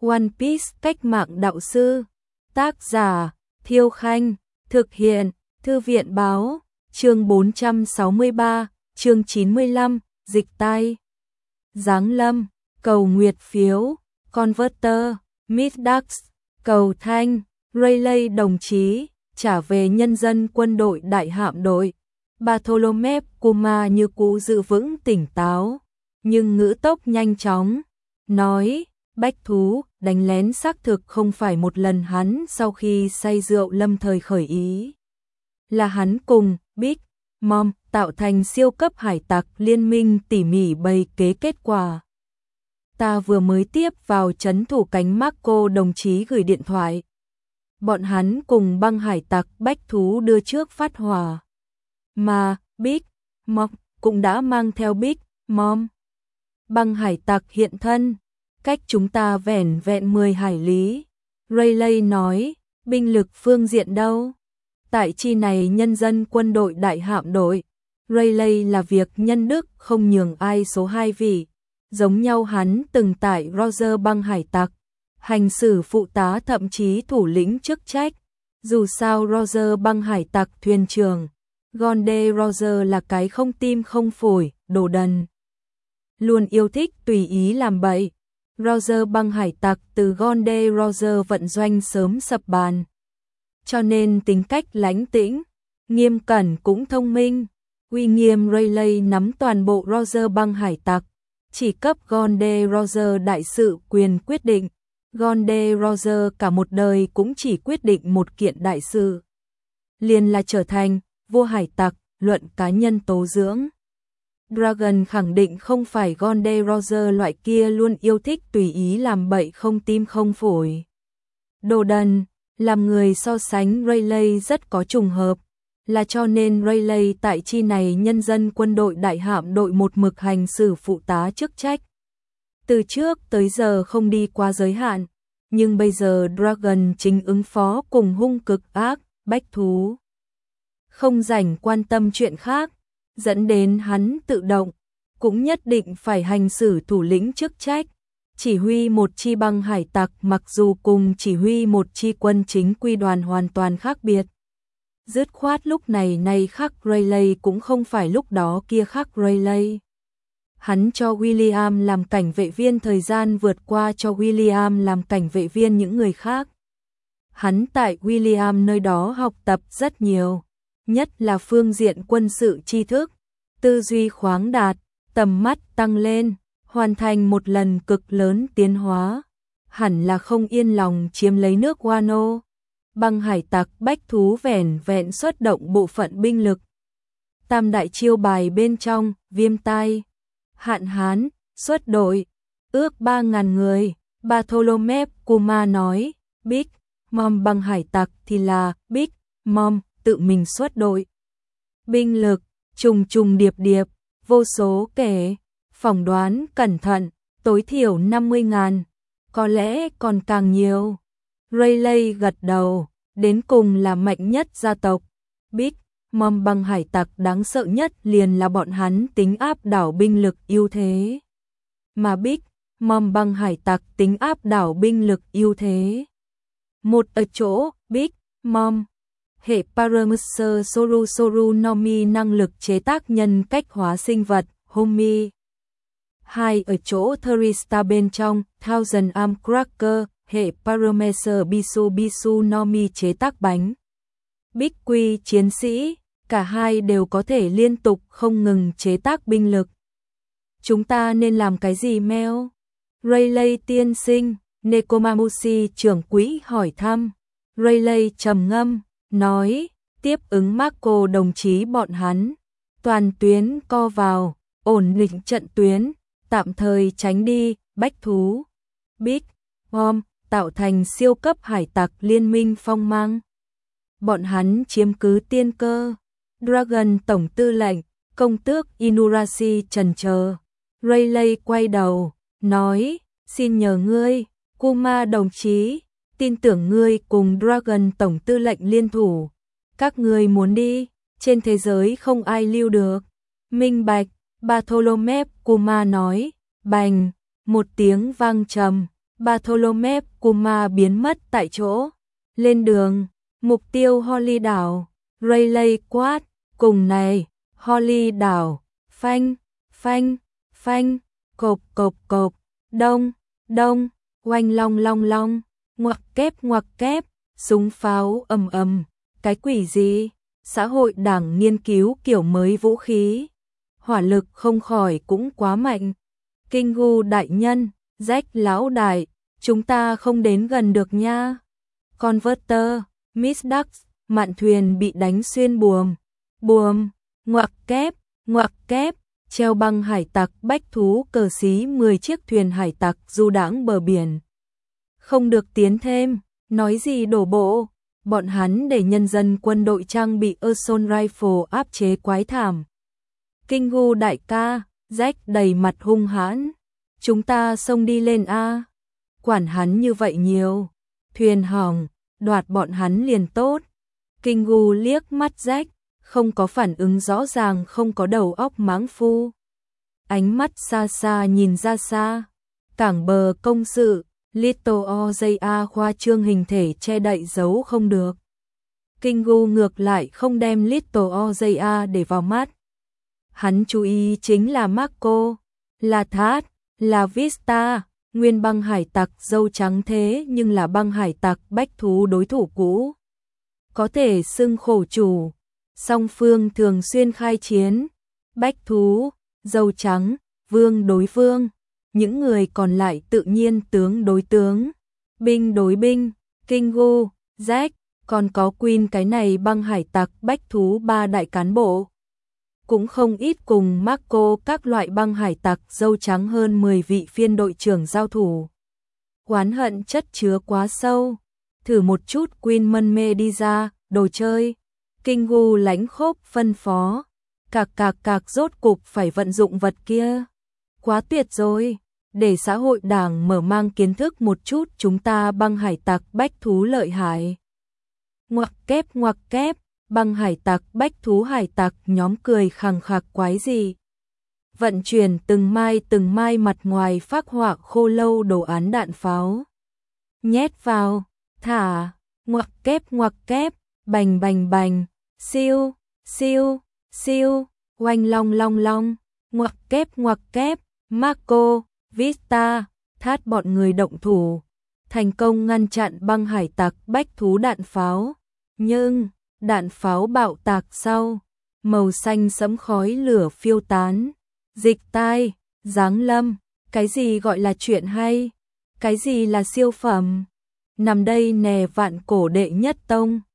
One Piece cách mạng đạo sư. Tác giả Thiêu Khanh. Thực hiện Thư viện báo. Chương 463, chương 95, dịch tai. Giáng lâm, cầu nguyệt phiếu, Converter, Midax, cầu thanh, Rayleigh đồng chí, trả về nhân dân quân đội đại hạm đội. Bartholomew Kuma như cũ giữ vững tỉnh táo, nhưng ngữ tốc nhanh chóng, nói, bách thú, đánh lén xác thực không phải một lần hắn sau khi say rượu lâm thời khởi ý. Là hắn cùng Big Mom tạo thành siêu cấp hải tặc liên minh tỉ mỉ bày kế kết quả. Ta vừa mới tiếp vào trấn thủ cánh Marco đồng chí gửi điện thoại. Bọn hắn cùng băng hải tặc bách thú đưa trước phát hỏa. Mà Big Mom cũng đã mang theo Big Mom. Băng hải tặc hiện thân, cách chúng ta vẻn vẹn 10 hải lý. Rayleigh nói, binh lực phương diện đâu? Tại chi này nhân dân quân đội đại hạm đội, Rayleigh là việc nhân đức không nhường ai số 2 vị. Giống nhau hắn từng tại Roger băng hải tặc, hành xử phụ tá thậm chí thủ lĩnh chức trách. Dù sao Roger băng hải tặc thuyền trưởng, Gonde Roger là cái không tim không phổi, đồ đần. Luôn yêu thích tùy ý làm bậy. Roger băng hải tặc từ Gonde Roger vận doanh sớm sập bàn. Cho nên tính cách lãnh tĩnh, nghiêm cẩn cũng thông minh. Uy nghiêm Rayleigh nắm toàn bộ Roger băng hải tặc, chỉ cấp Gonde Roger đại sự quyền quyết định. Gonde Roger cả một đời cũng chỉ quyết định một kiện đại sự, liền là trở thành vua hải tặc. Luận cá nhân tố dưỡng, Dragon khẳng định không phải Gonde Roger loại kia luôn yêu thích tùy ý làm bậy không tim không phổi. Đồ đần, làm người so sánh Rayleigh rất có trùng hợp, là cho nên Rayleigh tại chi này nhân dân quân đội đại hạm đội một mực hành xử phụ tá chức trách. Từ trước tới giờ không đi qua giới hạn, nhưng bây giờ Dragon chính ứng phó cùng hung cực ác, bách thú. Không rảnh quan tâm chuyện khác, dẫn đến hắn tự động, cũng nhất định phải hành xử thủ lĩnh chức trách. Chỉ huy một chi băng hải tặc mặc dù cùng chỉ huy một chi quân chính quy đoàn hoàn toàn khác biệt. Dứt khoát lúc này khác Rayleigh cũng không phải lúc đó kia khác Rayleigh. Hắn cho William làm cảnh vệ viên thời gian vượt qua cho William làm cảnh vệ viên những người khác. Hắn tại William nơi đó học tập rất nhiều, nhất là phương diện quân sự tri thức, tư duy khoáng đạt, tầm mắt tăng lên, hoàn thành một lần cực lớn tiến hóa. Hẳn là không yên lòng chiếm lấy nước Wano. Băng hải tặc bách thú vẻn vẹn xuất động bộ phận binh lực. Tam đại chiêu bài bên trong, viêm tai, hạn hán, xuất đội, ước 3.000 người. Bartholomew Kuma nói, Big Mom băng hải tặc thì là Big Mom tự mình xuất đội. Binh lực, trùng trùng điệp điệp, vô số kể, phỏng đoán cẩn thận, tối thiểu 50.000, có lẽ còn càng nhiều. Rayleigh gật đầu, đến cùng là mạnh nhất gia tộc. Big Mom băng hải tặc đáng sợ nhất liền là bọn hắn tính áp đảo binh lực ưu thế. Mà Big Mom băng hải tặc tính áp đảo binh lực ưu thế một ở chỗ Big Mom hệ Parameter Soru Soru Nomi năng lực chế tác nhân cách hóa sinh vật, Homi. 2 ở chỗ Therista bên trong, Thousand Arm Cracker, hệ Parameter Bisu Bisu Nomi chế tác bánh. Big Quy chiến sĩ, cả hai đều có thể liên tục không ngừng chế tác binh lực. Chúng ta nên làm cái gì Mel? Rayleigh tiên sinh, Nekomamushi trưởng quỹ hỏi thăm. Rayleigh trầm ngâm, nói, tiếp ứng Marco đồng chí bọn hắn, toàn tuyến co vào, ổn định trận tuyến, tạm thời tránh đi, bách thú. Big Mom tạo thành siêu cấp hải tặc liên minh phong mang. Bọn hắn chiếm cứ tiên cơ. Dragon tổng tư lệnh, công tước Inurashi trần chờ. Rayleigh quay đầu, nói, xin nhờ ngươi, Kuma đồng chí, tin tưởng ngươi cùng Dragon tổng tư lệnh liên thủ. Các ngươi muốn đi, trên thế giới không ai lưu được. Minh bạch, Bartholomew Kuma nói, bành, một tiếng vang trầm, Bartholomew Kuma biến mất tại chỗ. Lên đường, mục tiêu Holly đảo, Rayleigh quát, cùng này, Holly đảo, phanh, phanh, phanh, cộp cộp cộp, đông, đông, oanh long long long, ngoặc kép, súng pháo ầm ầm, cái quỷ gì? Xã hội đảng nghiên cứu kiểu mới vũ khí. Hỏa lực không khỏi cũng quá mạnh. Kinh Gu đại nhân, Jack lão đại, chúng ta không đến gần được nha. Converter, Miss Ducks, mạn thuyền bị đánh xuyên buồm. Buồm, ngoặc kép, treo băng hải tặc bách thú cờ xí 10 chiếc thuyền hải tặc du đãng bờ biển. Không được tiến thêm, nói gì đổ bộ, bọn hắn để nhân dân quân đội trang bị assault rifle áp chế quái thảm. Kinh Gu đại ca, Jack đầy mặt hung hãn, chúng ta xông đi lên a. Quản hắn như vậy nhiều, thuyền hỏng, đoạt bọn hắn liền tốt. Kinh Gu liếc mắt Jack, không có phản ứng rõ ràng, không có đầu óc mãng phu. Ánh mắt xa xa nhìn ra xa, cảng bờ công sự, Little Oja khoa trương hình thể che đậy giấu không được. Kinh Gu ngược lại không đem Little Oja để vào mắt. Hắn chú ý chính là Marco, là Thát, là Vista, nguyên băng hải tặc dâu trắng thế nhưng là băng hải tặc bách thú đối thủ cũ. Có thể xưng khổ chủ, song phương thường xuyên khai chiến, bách thú, dâu trắng, vương đối vương, những người còn lại tự nhiên tướng đối tướng, binh đối binh, Kinh Gu, Jack, còn có Queen cái này băng hải tặc bách thú ba đại cán bộ. Cũng không ít cùng Marco các loại băng hải tặc dâu trắng hơn 10 vị phiên đội trưởng giao thủ. Oán hận chất chứa quá sâu, thử một chút Queen mân mê đi ra, đồ chơi. Kinh Gu lãnh khốc phân phó, cạc rốt cục phải vận dụng vật kia. Quá tuyệt rồi, để xã hội đảng mở mang kiến thức một chút chúng ta băng hải tặc bách thú lợi hại. Ngoặc kép, băng hải tặc bách thú hải tặc nhóm cười khằng khạc quái gì. Vận chuyển từng mai mặt ngoài phác họa khô lâu đồ án đạn pháo. Nhét vào, thả, ngoặc kép, bành bành bành, siêu, oanh long long long, ngoặc kép, Marco, Vista, Thát bọn người động thủ, thành công ngăn chặn băng hải tặc bách thú đạn pháo. Nhưng, đạn pháo bạo tạc sau, màu xanh sẫm khói lửa phiêu tán. Dịch tai, giáng lâm, cái gì gọi là chuyện hay? Cái gì là siêu phẩm? Nằm đây nè vạn cổ đệ nhất tông.